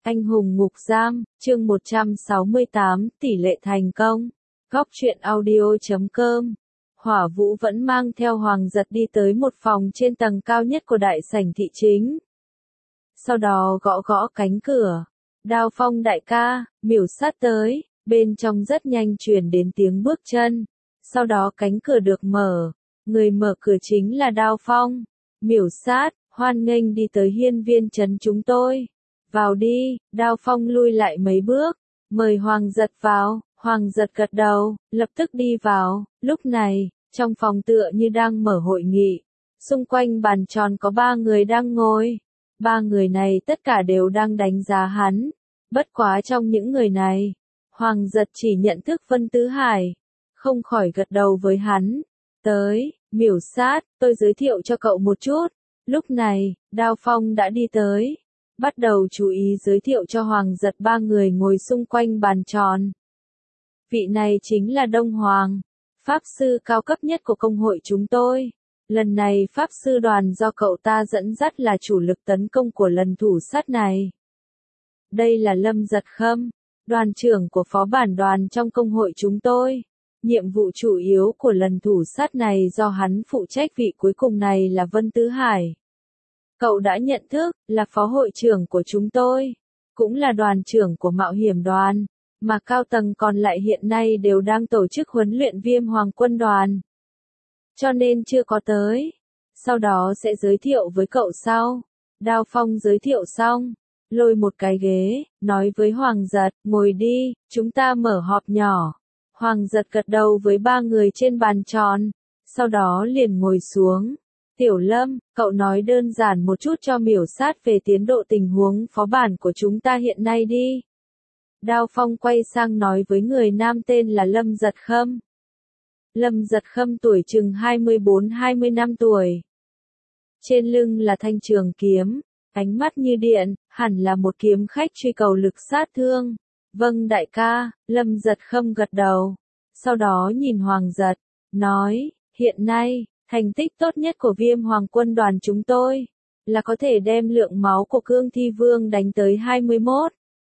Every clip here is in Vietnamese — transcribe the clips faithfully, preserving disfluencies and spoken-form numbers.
Anh hùng ngục giam, chương một trăm sáu mươi tám, tỷ lệ thành công. Góc truyện audio chấm com. Hỏa Vũ vẫn mang theo Hoàng Giật đi tới một phòng trên tầng cao nhất của đại sảnh thị chính. Sau đó gõ gõ cánh cửa. Đao Phong đại ca, Miểu Sát tới, bên trong rất nhanh truyền đến tiếng bước chân. Sau đó cánh cửa được mở, người mở cửa chính là Đao Phong. Miểu Sát, hoan nghênh đi tới hiên viên trấn chúng tôi. Vào đi, Đao Phong lui lại mấy bước, mời Hoàng Giật vào. Hoàng Giật gật đầu, lập tức đi vào. Lúc này, trong phòng tựa như đang mở hội nghị. Xung quanh bàn tròn có ba người đang ngồi. Ba người này tất cả đều đang đánh giá hắn. Bất quá trong những người này, Hoàng Giật chỉ nhận thức Vân Tứ Hải, không khỏi gật đầu với hắn. Tới, Miểu Sát, tôi giới thiệu cho cậu một chút. Lúc này, Đao Phong đã đi tới, bắt đầu chú ý giới thiệu cho Hoàng Giật ba người ngồi xung quanh bàn tròn. Vị này chính là Đông Hoàng, Pháp Sư cao cấp nhất của công hội chúng tôi. Lần này Pháp Sư đoàn do cậu ta dẫn dắt là chủ lực tấn công của lần thủ sát này. Đây là Lâm Giật Khâm, đoàn trưởng của phó bản đoàn trong công hội chúng tôi. Nhiệm vụ chủ yếu của lần thủ sát này do hắn phụ trách. Vị cuối cùng này là Vân Tứ Hải. Cậu đã nhận thức, là phó hội trưởng của chúng tôi, cũng là đoàn trưởng của mạo hiểm đoàn, mà cao tầng còn lại hiện nay đều đang tổ chức huấn luyện Viêm Hoàng quân đoàn. Cho nên chưa có tới. Sau đó sẽ giới thiệu với cậu sau. Đao Phong giới thiệu xong, lôi một cái ghế, nói với Hoàng Giật, ngồi đi, chúng ta mở họp nhỏ. Hoàng Giật gật đầu với ba người trên bàn tròn, sau đó liền ngồi xuống. Tiểu Lâm, cậu nói đơn giản một chút cho Miểu Sát về tiến độ tình huống phó bản của chúng ta hiện nay đi. Đao Phong quay sang nói với người nam tên là Lâm Giật Khâm. Lâm Giật Khâm tuổi chừng hai mươi bốn hai mươi lăm tuổi. Trên lưng là thanh trường kiếm, ánh mắt như điện, hẳn là một kiếm khách truy cầu lực sát thương. Vâng đại ca, Lâm Giật Khâm gật đầu. Sau đó nhìn Hoàng Giật, nói, hiện nay, thành tích tốt nhất của Viêm Hoàng quân đoàn chúng tôi, là có thể đem lượng máu của Cương Thi Vương đánh tới hai mươi mốt.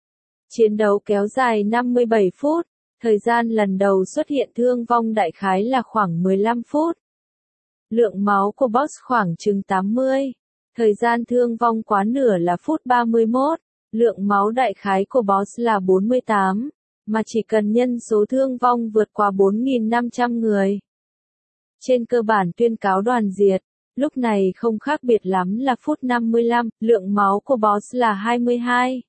Chiến đấu kéo dài năm mươi bảy phút, thời gian lần đầu xuất hiện thương vong đại khái là khoảng mười lăm phút. Lượng máu của boss khoảng chừng tám mươi, thời gian thương vong quá nửa là phút ba mươi mốt, lượng máu đại khái của boss là bốn mươi tám, mà chỉ cần nhân số thương vong vượt qua bốn nghìn năm trăm người. Trên cơ bản tuyên cáo đoàn diệt, lúc này không khác biệt lắm là phút năm mươi lăm, lượng máu của boss là hai mươi hai.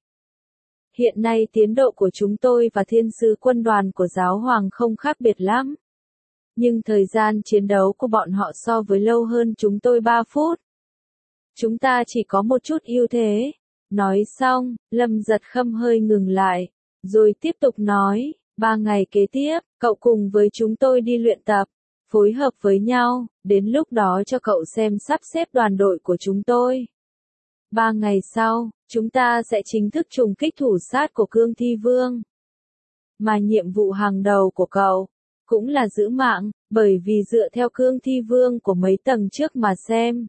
Hiện nay tiến độ của chúng tôi và thiên sứ quân đoàn của giáo hoàng không khác biệt lắm. Nhưng thời gian chiến đấu của bọn họ so với lâu hơn chúng tôi ba phút. Chúng ta chỉ có một chút ưu thế. Nói xong, Lâm Giật Khâm hơi ngừng lại, rồi tiếp tục nói, ba ngày kế tiếp, cậu cùng với chúng tôi đi luyện tập, phối hợp với nhau, đến lúc đó cho cậu xem sắp xếp đoàn đội của chúng tôi. Ba ngày sau, chúng ta sẽ chính thức trùng kích thủ sát của Cương Thi Vương. Mà nhiệm vụ hàng đầu của cậu, cũng là giữ mạng, bởi vì dựa theo Cương Thi Vương của mấy tầng trước mà xem.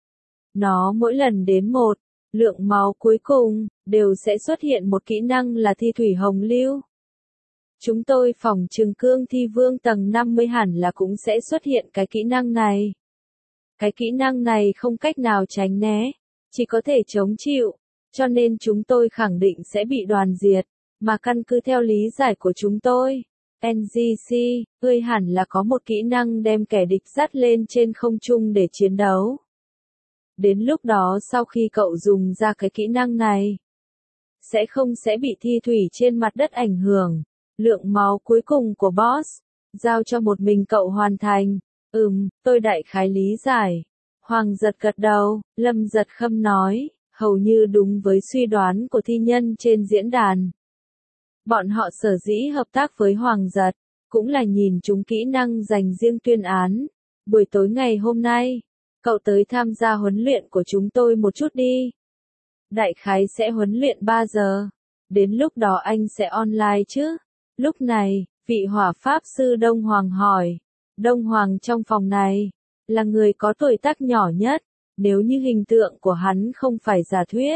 Nó mỗi lần đến một, lượng máu cuối cùng, đều sẽ xuất hiện một kỹ năng là thi thủy hồng lưu. Chúng tôi phỏng chừng Cương Thi Vương tầng năm mươi hẳn là cũng sẽ xuất hiện cái kỹ năng này. Cái kỹ năng này không cách nào tránh né, chỉ có thể chống chịu, cho nên chúng tôi khẳng định sẽ bị đoàn diệt, mà căn cứ theo lý giải của chúng tôi, en giê xê, ngươi hẳn là có một kỹ năng đem kẻ địch dắt lên trên không trung để chiến đấu. Đến lúc đó sau khi cậu dùng ra cái kỹ năng này, sẽ không sẽ bị thi thủy trên mặt đất ảnh hưởng. Lượng máu cuối cùng của boss, giao cho một mình cậu hoàn thành. Ừm, tôi đại khái lý giải. Hoàng Giật gật đầu, Lâm Giật Khâm nói, hầu như đúng với suy đoán của thi nhân trên diễn đàn. Bọn họ sở dĩ hợp tác với Hoàng Giật, cũng là nhìn chúng kỹ năng dành riêng tuyên án. Buổi tối ngày hôm nay, cậu tới tham gia huấn luyện của chúng tôi một chút đi. Đại khái sẽ huấn luyện ba giờ. Đến lúc đó anh sẽ online chứ? Lúc này, vị hỏa pháp sư Đông Hoàng hỏi. Đông Hoàng trong phòng này, là người có tuổi tác nhỏ nhất, nếu như hình tượng của hắn không phải giả thuyết,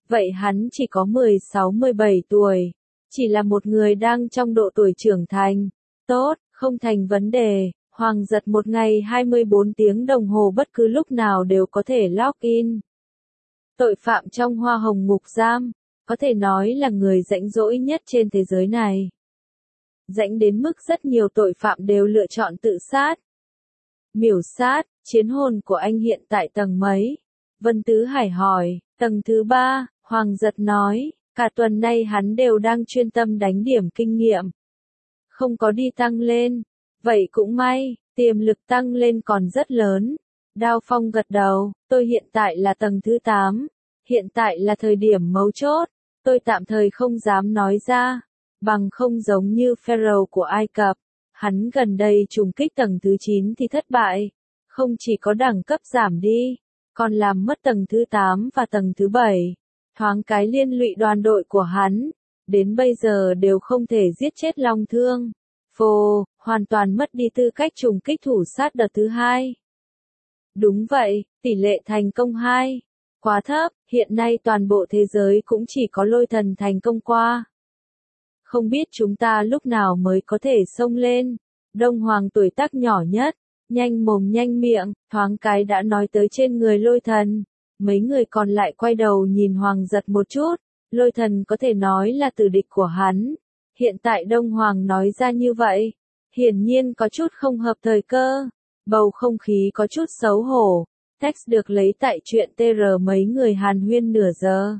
vậy hắn chỉ có mười sáu mười bảy tuổi, chỉ là một người đang trong độ tuổi trưởng thành. Tốt, không thành vấn đề, Hoàng Giật một ngày hai mươi bốn tiếng đồng hồ bất cứ lúc nào đều có thể log in. Tội phạm trong Hoa Hồng ngục giam, có thể nói là người rãnh rỗi nhất trên thế giới này. Rãnh đến mức rất nhiều tội phạm đều lựa chọn tự sát. Miểu sát, chiến hồn của anh hiện tại tầng mấy? Vân Tứ Hải hỏi, tầng thứ ba, Hoàng Giật nói, cả tuần nay hắn đều đang chuyên tâm đánh điểm kinh nghiệm. Không có đi tăng lên, vậy cũng may, tiềm lực tăng lên còn rất lớn. Đao Phong gật đầu, tôi hiện tại là tầng thứ tám, hiện tại là thời điểm mấu chốt, tôi tạm thời không dám nói ra, bằng không giống như Pharaoh của Ai Cập, hắn gần đây trùng kích tầng thứ chín thì thất bại, không chỉ có đẳng cấp giảm đi, còn làm mất tầng thứ tám và tầng thứ bảy, thoáng cái liên lụy đoàn đội của hắn, đến bây giờ đều không thể giết chết Long Thương. Phô, hoàn toàn mất đi tư cách trùng kích thủ sát đợt thứ hai. Đúng vậy, tỷ lệ thành công hai. Quá thấp, hiện nay toàn bộ thế giới cũng chỉ có Lôi Thần thành công qua. Không biết chúng ta lúc nào mới có thể xông lên. Đông Hoàng tuổi tác nhỏ nhất, nhanh mồm nhanh miệng, thoáng cái đã nói tới trên người Lôi Thần. Mấy người còn lại quay đầu nhìn Hoàng Giật một chút, Lôi Thần có thể nói là tử địch của hắn. Hiện tại Đông Hoàng nói ra như vậy, hiển nhiên có chút không hợp thời cơ, bầu không khí có chút xấu hổ, text được lấy tại chuyện tê rờ mấy người hàn huyên nửa giờ.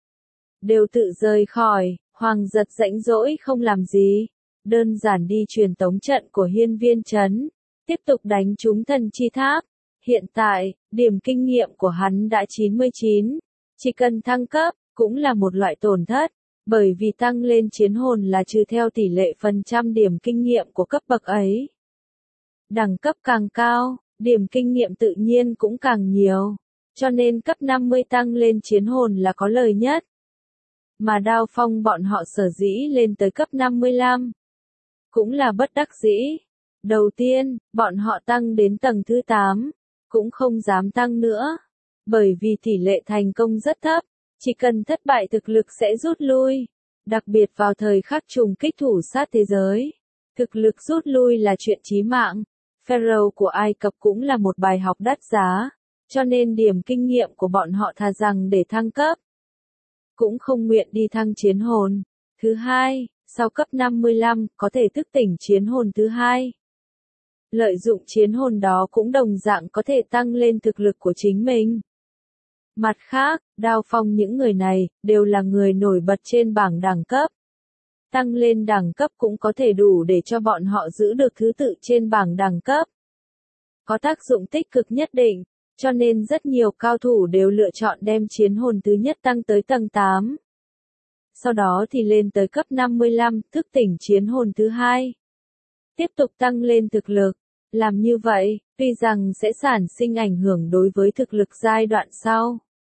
Đều tự rời khỏi, Hoàng Giật rãnh rỗi không làm gì, đơn giản đi truyền tống trận của hiên viên trấn, tiếp tục đánh trúng thần chi tháp. Hiện tại, điểm kinh nghiệm của hắn đã chín mươi chín, chỉ cần thăng cấp, cũng là một loại tổn thất. Bởi vì tăng lên chiến hồn là trừ theo tỷ lệ phần trăm điểm kinh nghiệm của cấp bậc ấy. Đẳng cấp càng cao, điểm kinh nghiệm tự nhiên cũng càng nhiều, cho nên cấp năm mươi tăng lên chiến hồn là có lời nhất. Mà Đao Phong bọn họ sở dĩ lên tới cấp năm mươi lăm, cũng là bất đắc dĩ. Đầu tiên, bọn họ tăng đến tầng thứ tám, cũng không dám tăng nữa, bởi vì tỷ lệ thành công rất thấp. Chỉ cần thất bại thực lực sẽ rút lui, đặc biệt vào thời khắc trùng kích thủ sát thế giới. Thực lực rút lui là chuyện chí mạng, Pharaoh của Ai Cập cũng là một bài học đắt giá, cho nên điểm kinh nghiệm của bọn họ thà rằng để thăng cấp, cũng không nguyện đi thăng chiến hồn. Thứ hai, sau cấp năm mươi lăm có thể thức tỉnh chiến hồn thứ hai. Lợi dụng chiến hồn đó cũng đồng dạng có thể tăng lên thực lực của chính mình. Mặt khác, Đao Phong những người này, đều là người nổi bật trên bảng đẳng cấp. Tăng lên đẳng cấp cũng có thể đủ để cho bọn họ giữ được thứ tự trên bảng đẳng cấp. Có tác dụng tích cực nhất định, cho nên rất nhiều cao thủ đều lựa chọn đem chiến hồn thứ nhất tăng tới tầng tám. Sau đó thì lên tới cấp năm mươi lăm, thức tỉnh chiến hồn thứ hai. Tiếp tục tăng lên thực lực. Làm như vậy, tuy rằng sẽ sản sinh ảnh hưởng đối với thực lực giai đoạn sau.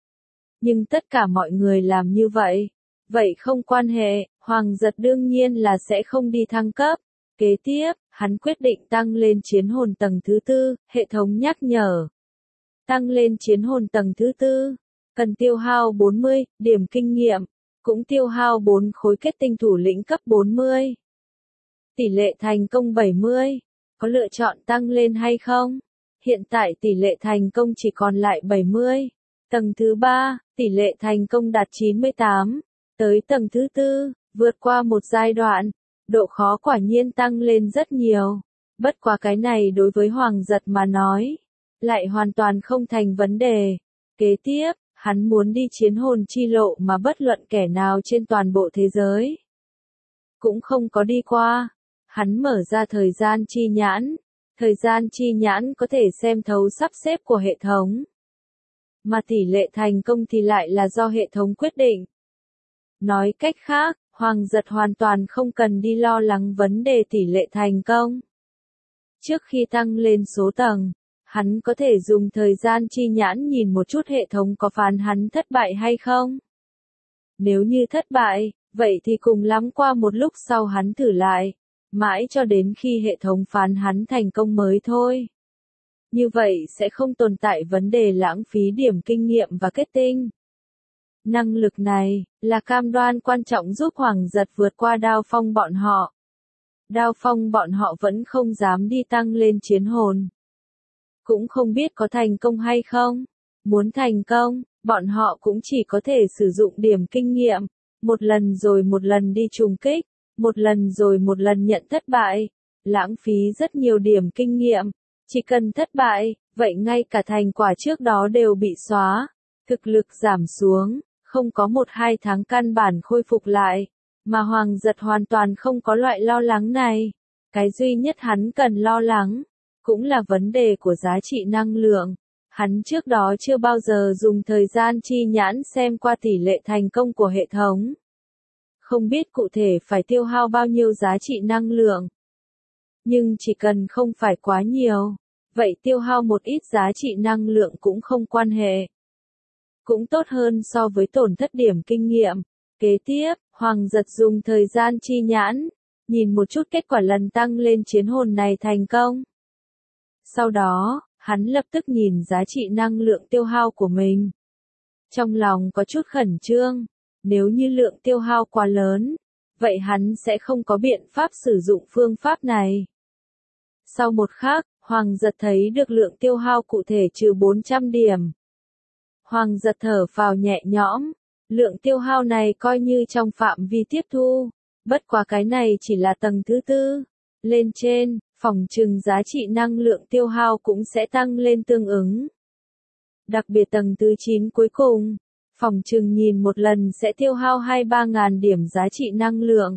Nhưng tất cả mọi người làm như vậy. Vậy không quan hệ, Hoàng Giật đương nhiên là sẽ không đi thăng cấp. Kế tiếp, hắn quyết định tăng lên chiến hồn tầng thứ tư, hệ thống nhắc nhở. Tăng lên chiến hồn tầng thứ tư, cần tiêu hao bốn mươi điểm kinh nghiệm, cũng tiêu hao bốn khối kết tinh thủ lĩnh cấp bốn mươi. Tỷ lệ thành công bảy mươi. Có lựa chọn tăng lên hay không? Hiện tại tỷ lệ thành công chỉ còn lại bảy mươi. Tầng thứ ba, tỷ lệ thành công đạt chín mươi tám. Tới tầng thứ tư, vượt qua một giai đoạn, độ khó quả nhiên tăng lên rất nhiều. Bất quá cái này đối với Hoàng Giật mà nói, lại hoàn toàn không thành vấn đề. Kế tiếp, hắn muốn đi chiến hồn chi lộ mà bất luận kẻ nào trên toàn bộ thế giới cũng không có đi qua. Hắn mở ra thời gian chi nhãn. Thời gian chi nhãn có thể xem thấu sắp xếp của hệ thống. Mà tỷ lệ thành công thì lại là do hệ thống quyết định. Nói cách khác, Hoàng Giật hoàn toàn không cần đi lo lắng vấn đề tỷ lệ thành công. Trước khi tăng lên số tầng, hắn có thể dùng thời gian chi nhãn nhìn một chút hệ thống có phán hắn thất bại hay không. Nếu như thất bại, vậy thì cùng lắm qua một lúc sau hắn thử lại. Mãi cho đến khi hệ thống phán hắn thành công mới thôi. Như vậy sẽ không tồn tại vấn đề lãng phí điểm kinh nghiệm và kết tinh. Năng lực này, là cam đoan quan trọng giúp Hoàng Giật vượt qua Đao Phong bọn họ. Đao Phong bọn họ vẫn không dám đi tăng lên chiến hồn. Cũng không biết có thành công hay không. Muốn thành công, bọn họ cũng chỉ có thể sử dụng điểm kinh nghiệm, một lần rồi một lần đi trùng kích, một lần rồi một lần nhận thất bại, lãng phí rất nhiều điểm kinh nghiệm. Chỉ cần thất bại, vậy ngay cả thành quả trước đó đều bị xóa, thực lực giảm xuống, không có một hai tháng căn bản khôi phục lại, mà Hoàng Giật hoàn toàn không có loại lo lắng này. Cái duy nhất hắn cần lo lắng, cũng là vấn đề của giá trị năng lượng. Hắn trước đó chưa bao giờ dùng thời gian chi nhãn xem qua tỷ lệ thành công của hệ thống. Không biết cụ thể phải tiêu hao bao nhiêu giá trị năng lượng. Nhưng chỉ cần không phải quá nhiều, vậy tiêu hao một ít giá trị năng lượng cũng không quan hệ. Cũng tốt hơn so với tổn thất điểm kinh nghiệm. Kế tiếp, Hoàng Giật dùng thời gian chi nhãn, nhìn một chút kết quả lần tăng lên chiến hồn này thành công. Sau đó, hắn lập tức nhìn giá trị năng lượng tiêu hao của mình. Trong lòng có chút khẩn trương, nếu như lượng tiêu hao quá lớn, vậy hắn sẽ không có biện pháp sử dụng phương pháp này. Sau một khắc, Hoàng Giật thấy được lượng tiêu hao cụ thể trừ bốn trăm điểm. Hoàng Giật thở phào nhẹ nhõm, lượng tiêu hao này coi như trong phạm vi tiếp thu, bất quá cái này chỉ là tầng thứ tư. Lên trên, phỏng chừng giá trị năng lượng tiêu hao cũng sẽ tăng lên tương ứng. Đặc biệt tầng thứ chín cuối cùng, phỏng chừng nhìn một lần sẽ tiêu hao hai ba ngàn điểm giá trị năng lượng.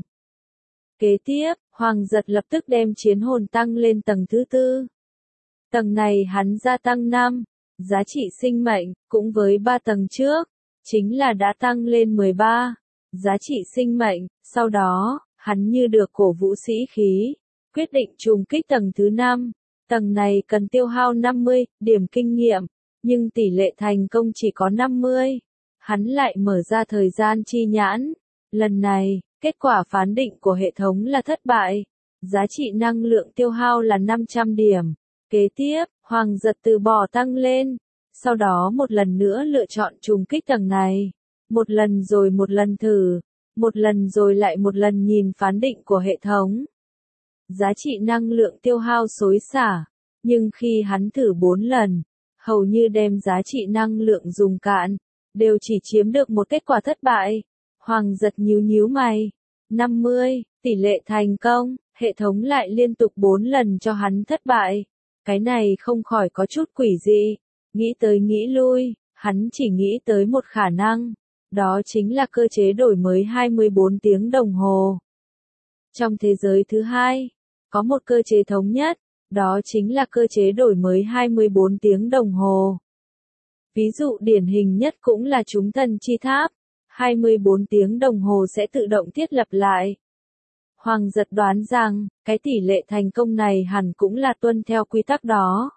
Kế tiếp, Hoàng Giật lập tức đem chiến hồn tăng lên tầng thứ tư. Tầng này hắn gia tăng năm, giá trị sinh mệnh, cũng với ba tầng trước, chính là đã tăng lên mười ba, giá trị sinh mệnh, sau đó, hắn như được cổ vũ sĩ khí, quyết định trùng kích tầng thứ năm. Tầng này cần tiêu hao năm mươi điểm kinh nghiệm, nhưng tỷ lệ thành công chỉ có năm mươi. Hắn lại mở ra thời gian chi nhãn. Lần này, kết quả phán định của hệ thống là thất bại. Giá trị năng lượng tiêu hao là năm trăm điểm. Kế tiếp, Hoàng Giật từ bỏ tăng lên. Sau đó một lần nữa lựa chọn trùng kích tầng này. Một lần rồi một lần thử. Một lần rồi lại một lần nhìn phán định của hệ thống. Giá trị năng lượng tiêu hao xối xả. Nhưng khi hắn thử bốn lần, hầu như đem giá trị năng lượng dùng cạn, đều chỉ chiếm được một kết quả thất bại. Hoàng Giật nhíu nhíu mày. năm mươi, tỷ lệ thành công, hệ thống lại liên tục bốn lần cho hắn thất bại. Cái này không khỏi có chút quỷ dị. Nghĩ tới nghĩ lui, hắn chỉ nghĩ tới một khả năng. Đó chính là cơ chế đổi mới hai mươi bốn tiếng đồng hồ. Trong thế giới thứ hai, có một cơ chế thống nhất, đó chính là cơ chế đổi mới hai mươi bốn tiếng đồng hồ. Ví dụ điển hình nhất cũng là chúng thần chi tháp, hai mươi bốn tiếng đồng hồ sẽ tự động thiết lập lại. Hoàng Giật đoán rằng, cái tỷ lệ thành công này hẳn cũng là tuân theo quy tắc đó.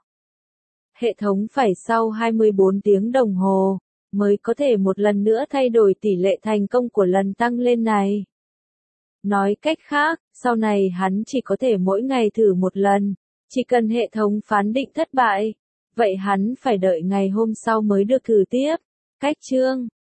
Hệ thống phải sau hai mươi bốn tiếng đồng hồ, mới có thể một lần nữa thay đổi tỷ lệ thành công của lần tăng lên này. Nói cách khác, sau này hắn chỉ có thể mỗi ngày thử một lần, chỉ cần hệ thống phán định thất bại, vậy hắn phải đợi ngày hôm sau mới được thử tiếp. Cách chương